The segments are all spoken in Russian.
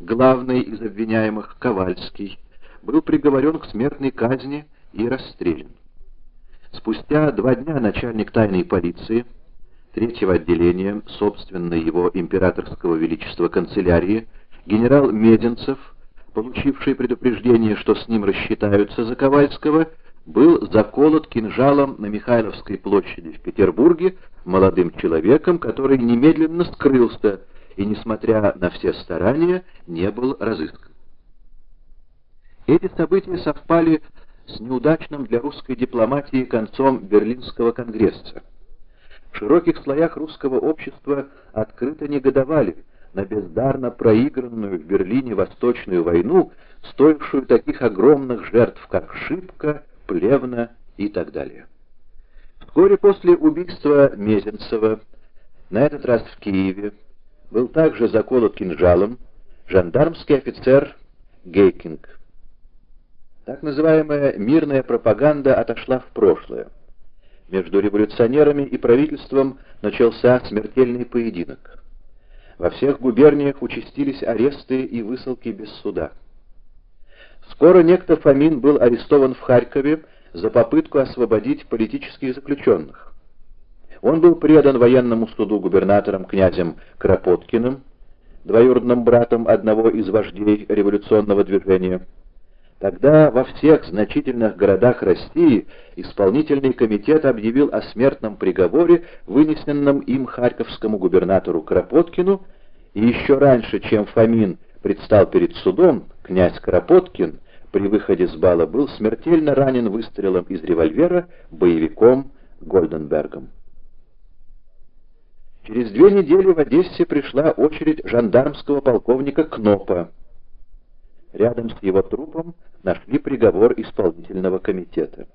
главный из обвиняемых, Ковальский, был приговорен к смертной казни и расстрелян. Спустя 2 дня начальник тайной полиции 3-го отделения, собственно его императорского величества канцелярии, генерал Мезенцев, получивший предупреждение, что с ним рассчитаются за Ковальского, был заколот кинжалом на Михайловской площади в Петербурге молодым человеком, который немедленно скрылся и, несмотря на все старания, не был разыскан. Эти события совпали с неудачным для русской дипломатии концом Берлинского конгресса. В широких слоях русского общества открыто негодовали на бездарно проигранную в Берлине Восточную войну, стоившую таких огромных жертв, как Шипко, Плевна и так далее. Вскоре после убийства Мезенцева, на этот раз в Киеве, был также заколот кинжалом жандармский офицер Гейкинг. Так называемая мирная пропаганда отошла в прошлое. Между революционерами и правительством начался смертельный поединок. Во всех губерниях участились аресты и высылки без суда. Скоро некто Фомин был арестован в Харькове за попытку освободить политических заключенных. Он был предан военному суду губернатором князем Кропоткиным, двоюродным братом одного из вождей революционного движения. Тогда во всех значительных городах России исполнительный комитет объявил о смертном приговоре, вынесенном им харьковскому губернатору Кропоткину, и еще раньше, чем Фомин предстал перед судом, князь Кропоткин при выходе с бала был смертельно ранен выстрелом из револьвера боевиком Гольденбергом. Через 2 недели в Одессе пришла очередь жандармского полковника Кнопа. Рядом с его трупом нашли приговор исполнительного комитета.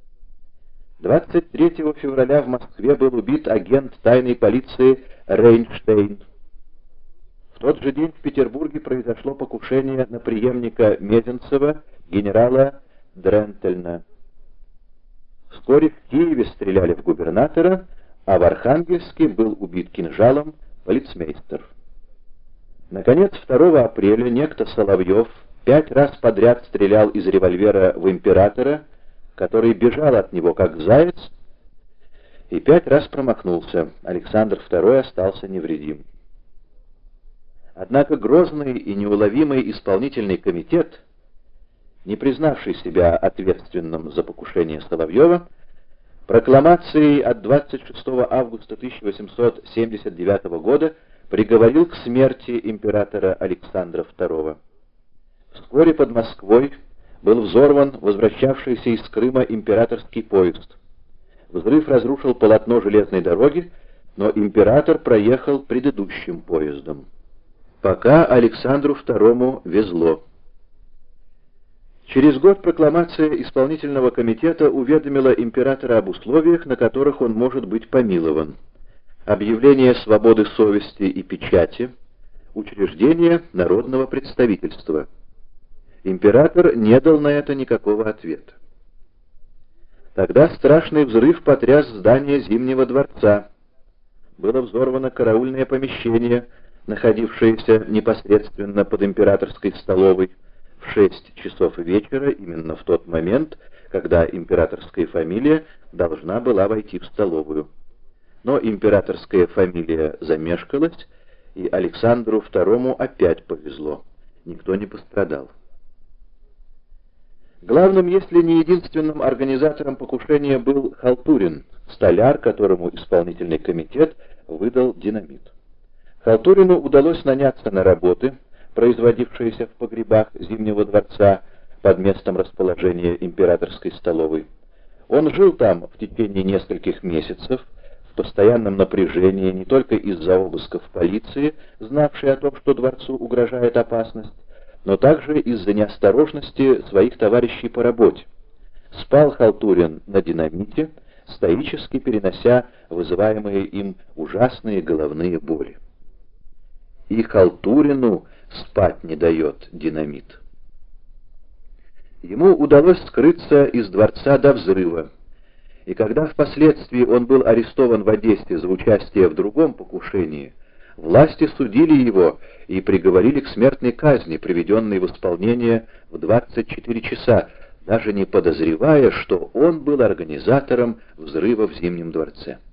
23 февраля в Москве был убит агент тайной полиции Рейнштейн. В тот же день в Петербурге произошло покушение на преемника Мезенцева, генерала Дрентельна. Вскоре в Киеве стреляли в губернатора, а в Архангельске был убит кинжалом полицмейстер. Наконец, 2 апреля некто Соловьев 5 раз подряд стрелял из револьвера в императора, который бежал от него как заяц, и 5 раз промахнулся. Александр II остался невредим. Однако грозный и неуловимый исполнительный комитет, не признавший себя ответственным за покушение Соловьева, прокламацией от 26 августа 1879 года приговорил к смерти императора Александра II. Вскоре под Москвой был взорван возвращавшийся из Крыма императорский поезд. Взрыв разрушил полотно железной дороги, но император проехал предыдущим поездом. Пока Александру II везло. Через год прокламация исполнительного комитета уведомила императора об условиях, на которых он может быть помилован: объявление свободы совести и печати, учреждение народного представительства. Император не дал на это никакого ответа. Тогда страшный взрыв потряс здание Зимнего дворца. Было взорвано караульное помещение, находившееся непосредственно под императорской столовой, в 6 часов вечера, именно в тот момент, когда императорская фамилия должна была войти в столовую. Но императорская фамилия замешкалась, и Александру II опять повезло. Никто не пострадал. Главным, если не единственным организатором покушения был Халтурин, столяр, которому исполнительный комитет выдал динамит. Халтурину удалось наняться на работы, производившиеся в погребах Зимнего дворца под местом расположения императорской столовой. Он жил там в течение нескольких месяцев, в постоянном напряжении не только из-за обысков полиции, знавшей о том, что дворцу угрожает опасность, но также из-за неосторожности своих товарищей по работе. Спал Халтурин на динамите, стоически перенося вызываемые им ужасные головные боли. И Халтурину спать не дает динамит. Ему удалось скрыться из дворца до взрыва, и когда впоследствии он был арестован в Одессе за участие в другом покушении, Власти судили его и приговорили к смертной казни, приведенной в исполнение в 24 часа, даже не подозревая, что он был организатором взрыва в Зимнем дворце.